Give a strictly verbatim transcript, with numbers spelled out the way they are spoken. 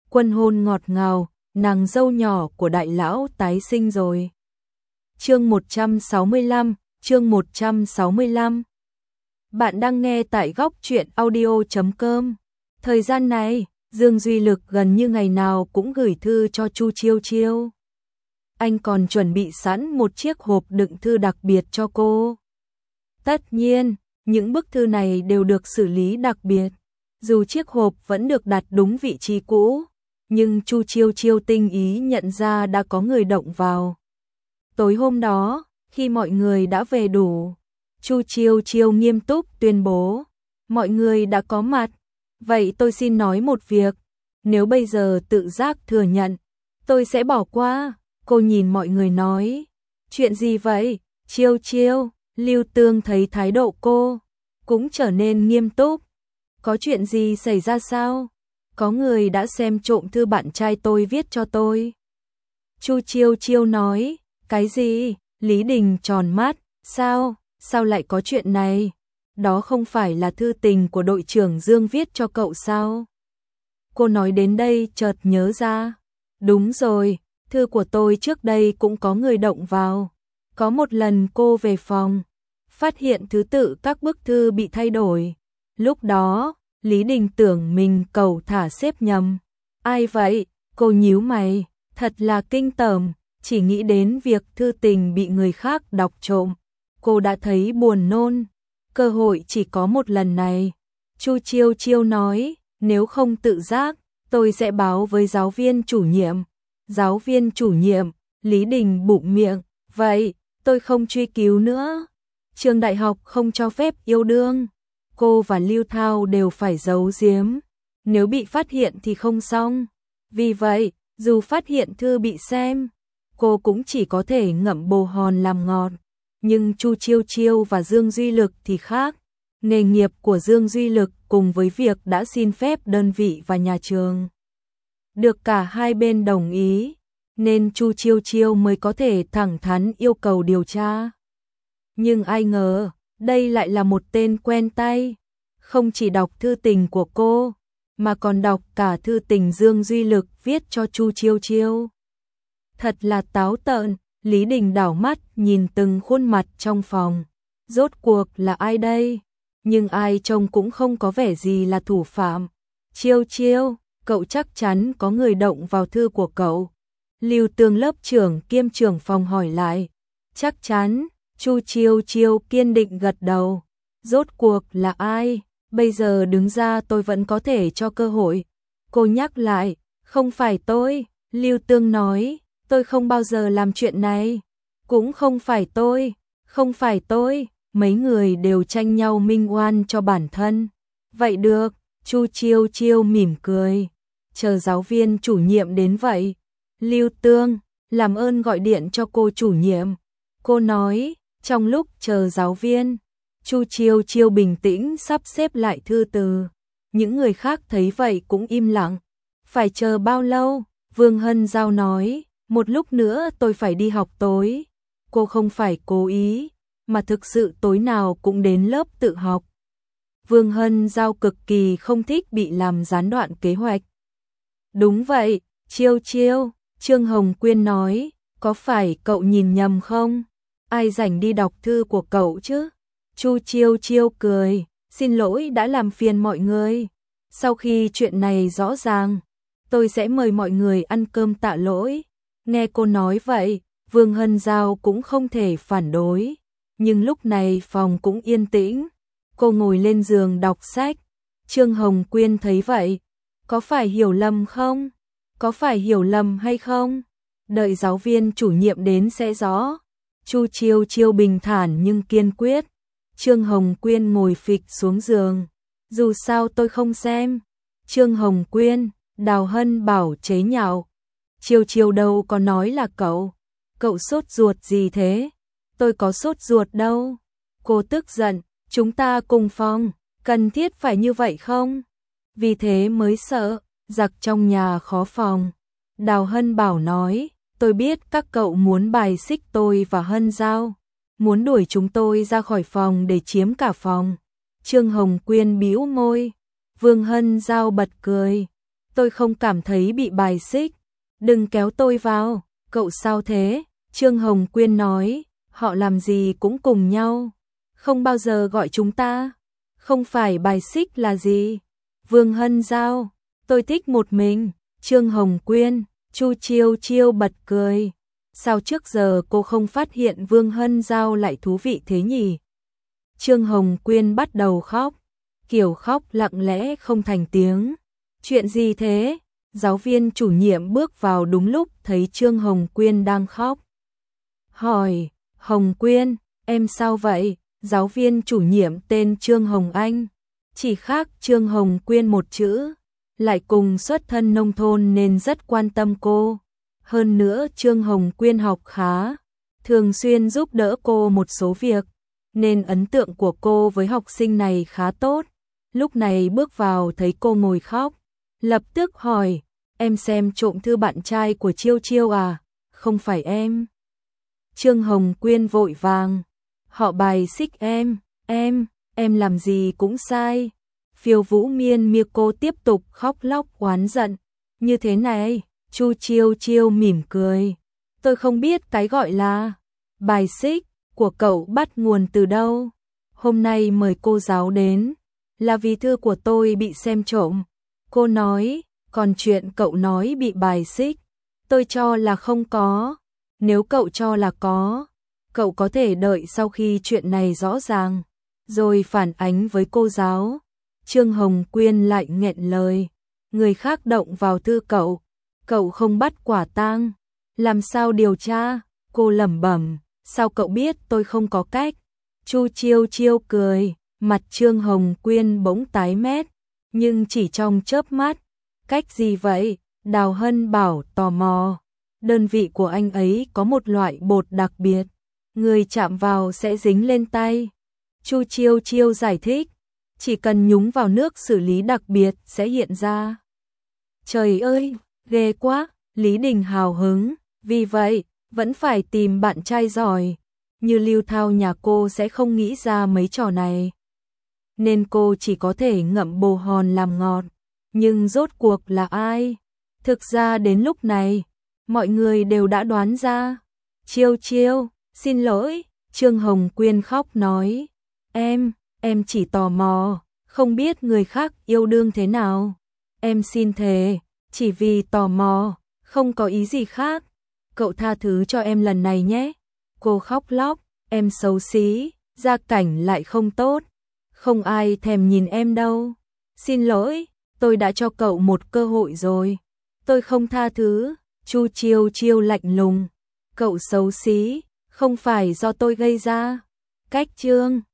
Quân hôn ngọt ngào, nàng dâu nhỏ của đại lão tái sinh rồi. Chương một trăm sáu mươi lăm, chương một trăm sáu mươi lăm. Bạn đang nghe tại góc truyện audio chấm com. Thời gian này, Dương Duy Lực gần như ngày nào cũng gửi thư cho Chu Chiêu Chiêu. Anh còn chuẩn bị sẵn một chiếc hộp đựng thư đặc biệt cho cô. Tất nhiên, những bức thư này đều được xử lý đặc biệt. Dù chiếc hộp vẫn được đặt đúng vị trí cũ, nhưng Chu Chiêu Chiêu tinh ý nhận ra đã có người động vào. Tối hôm đó, khi mọi người đã về đủ, Chu Chiêu Chiêu nghiêm túc tuyên bố, mọi người đã có mặt, vậy tôi xin nói một việc, nếu bây giờ tự giác thừa nhận, tôi sẽ bỏ qua. Cô nhìn mọi người nói, chuyện gì vậy? Chiêu Chiêu, Lưu Tương thấy thái độ cô cũng trở nên nghiêm túc. Có chuyện gì xảy ra sao? Có người đã xem trộm thư bạn trai tôi viết cho tôi. Chu Chiêu Chiêu nói, cái gì? Lý Đình tròn mắt, sao? Sao lại có chuyện này? Đó không phải là thư tình của đội trưởng Dương viết cho cậu sao? Cô nói đến đây chợt nhớ ra. Đúng rồi, thư của tôi trước đây cũng có người động vào. Có một lần cô về phòng, phát hiện thứ tự các bức thư bị thay đổi. Lúc đó, Lý Đình tưởng mình cầu thả xếp nhầm. Ai vậy? Cô nhíu mày, thật là kinh tởm, chỉ nghĩ đến việc thư tình bị người khác đọc trộm. Cô đã thấy buồn nôn, cơ hội chỉ có một lần này. Chu Chiêu Chiêu nói, nếu không tự giác, tôi sẽ báo với giáo viên chủ nhiệm. Giáo viên chủ nhiệm, Lý Đình bụng miệng, vậy, tôi không truy cứu nữa. Trường đại học không cho phép yêu đương. Cô và Lưu Thao đều phải giấu giếm. Nếu bị phát hiện thì không xong. Vì vậy, dù phát hiện thư bị xem, cô cũng chỉ có thể ngậm bồ hòn làm ngọt. Nhưng Chu Chiêu Chiêu và Dương Duy Lực thì khác. Nghề nghiệp của Dương Duy Lực cùng với việc đã xin phép đơn vị và nhà trường được cả hai bên đồng ý, nên Chu Chiêu Chiêu mới có thể thẳng thắn yêu cầu điều tra. Nhưng ai ngờ, đây lại là một tên quen tay, không chỉ đọc thư tình của cô, mà còn đọc cả thư tình Dương Duy Lực viết cho Chu Chiêu Chiêu. Thật là táo tợn. Lý Đình đảo mắt nhìn từng khuôn mặt trong phòng. Rốt cuộc là ai đây? Nhưng ai trông cũng không có vẻ gì là thủ phạm. Chiêu Chiêu, cậu chắc chắn có người động vào thư của cậu. Lưu Tương lớp trưởng kiêm trưởng phòng hỏi lại. Chắc chắn. Chu Chiêu Chiêu kiên định gật đầu. Rốt cuộc là ai? Bây giờ đứng ra tôi vẫn có thể cho cơ hội. Cô nhắc lại, không phải tôi. Lưu Tương nói, tôi không bao giờ làm chuyện này. Cũng không phải tôi, không phải tôi. Mấy người đều tranh nhau minh oan cho bản thân. Vậy được, Chu Chiêu Chiêu mỉm cười. Chờ giáo viên chủ nhiệm đến vậy. Lưu Tương, làm ơn gọi điện cho cô chủ nhiệm. Cô nói, trong lúc chờ giáo viên, Chu Chiêu Chiêu bình tĩnh sắp xếp lại thư từ. Những người khác thấy vậy cũng im lặng. Phải chờ bao lâu? Vương Hân Giao nói, một lúc nữa tôi phải đi học tối. Cô không phải cố ý, mà thực sự tối nào cũng đến lớp tự học. Vương Hân Giao cực kỳ không thích bị làm gián đoạn kế hoạch. Đúng vậy, Chiêu Chiêu, Trương Hồng Quyên nói, có phải cậu nhìn nhầm không? Ai rảnh đi đọc thư của cậu chứ? Chu Chiêu Chiêu cười, xin lỗi đã làm phiền mọi người. Sau khi chuyện này rõ ràng, tôi sẽ mời mọi người ăn cơm tạ lỗi. Nghe cô nói vậy, Vương Hân Giao cũng không thể phản đối. Nhưng lúc này phòng cũng yên tĩnh. Cô ngồi lên giường đọc sách. Trương Hồng Quyên thấy vậy. Có phải hiểu lầm không? Có phải hiểu lầm hay không? Đợi giáo viên chủ nhiệm đến sẽ rõ. Chu Chiêu Chiêu bình thản nhưng kiên quyết. Trương Hồng Quyên ngồi phịch xuống giường. Dù sao tôi không xem. Trương Hồng Quyên, Đào Hân Bảo chế nhạo. Chiêu Chiêu đâu có nói là cậu. Cậu sốt ruột gì thế? Tôi có sốt ruột đâu. Cô tức giận, chúng ta cùng phòng, cần thiết phải như vậy không? Vì thế mới sợ, giặc trong nhà khó phòng. Đào Hân Bảo nói, tôi biết các cậu muốn bài xích tôi và Hân Giao, muốn đuổi chúng tôi ra khỏi phòng để chiếm cả phòng. Trương Hồng Quyên bĩu môi, Vương Hân Giao bật cười. tôi không cảm thấy bị bài xích. Đừng kéo tôi vào, cậu sao thế? Trương Hồng Quyên nói, họ làm gì cũng cùng nhau, không bao giờ gọi chúng ta. Không phải bài xích là gì? Vương Hân Giao, tôi thích một mình. Trương Hồng Quyên, Chu Chiêu Chiêu bật cười. Sao trước giờ cô không phát hiện Vương Hân Giao lại thú vị thế nhỉ? Trương Hồng Quyên bắt đầu khóc, kiểu khóc lặng lẽ không thành tiếng. Chuyện gì thế? Giáo viên chủ nhiệm bước vào đúng lúc thấy Trương Hồng Quyên đang khóc. Hỏi, Hồng Quyên, em sao vậy? Giáo viên chủ nhiệm tên Trương Hồng Anh, chỉ khác Trương Hồng Quyên một chữ, lại cùng xuất thân nông thôn nên rất quan tâm cô. Hơn nữa Trương Hồng Quyên học khá, thường xuyên giúp đỡ cô một số việc, nên ấn tượng của cô với học sinh này khá tốt. Lúc này bước vào thấy cô ngồi khóc, lập tức hỏi, em xem trộm thư bạn trai của Chiêu Chiêu à? Không phải em. Trương Hồng Quyên vội vàng, họ bài xích em, em, em làm gì cũng sai. Phiêu Vũ Miên Miên cô tiếp tục khóc lóc oán giận, như thế này. Chu Chiêu Chiêu mỉm cười, tôi không biết cái gọi là bài xích của cậu bắt nguồn từ đâu. Hôm nay mời cô giáo đến là vì thư của tôi bị xem trộm. Cô nói, còn chuyện cậu nói bị bài xích, tôi cho là không có. Nếu cậu cho là có, cậu có thể đợi sau khi chuyện này rõ ràng, rồi phản ánh với cô giáo. Trương Hồng Quyên lại nghẹn lời, người khác động vào thư cậu, cậu không bắt quả tang, làm sao điều tra? Cô lẩm bẩm, sao cậu biết tôi không có cách? Chu Chiêu Chiêu cười, mặt Trương Hồng Quyên bỗng tái mét, nhưng chỉ trong chớp mắt. Cách gì vậy? Đào Hân bảo tò mò. Đơn vị của anh ấy có một loại bột đặc biệt, người chạm vào sẽ dính lên tay. Chu Chiêu Chiêu giải thích, chỉ cần nhúng vào nước xử lý đặc biệt sẽ hiện ra. Trời ơi, ghê quá. Lý Đình hào hứng, vì vậy, vẫn phải tìm bạn trai giỏi. Như Lưu Thao nhà cô sẽ không nghĩ ra mấy trò này, nên cô chỉ có thể ngậm bồ hòn làm ngọt. Nhưng rốt cuộc là ai? Thực ra đến lúc này, mọi người đều đã đoán ra. Chiêu Chiêu, xin lỗi. Trương Hồng Quyên khóc nói, em, em chỉ tò mò, không biết người khác yêu đương thế nào. Em xin thề, chỉ vì tò mò, không có ý gì khác. Cậu tha thứ cho em lần này nhé. Cô khóc lóc, em xấu xí, gia cảnh lại không tốt, không ai thèm nhìn em đâu. Xin lỗi, tôi đã cho cậu một cơ hội rồi, tôi không tha thứ. Chu Chiêu Chiêu lạnh lùng, cậu xấu xí, không phải do tôi gây ra. Cách Trương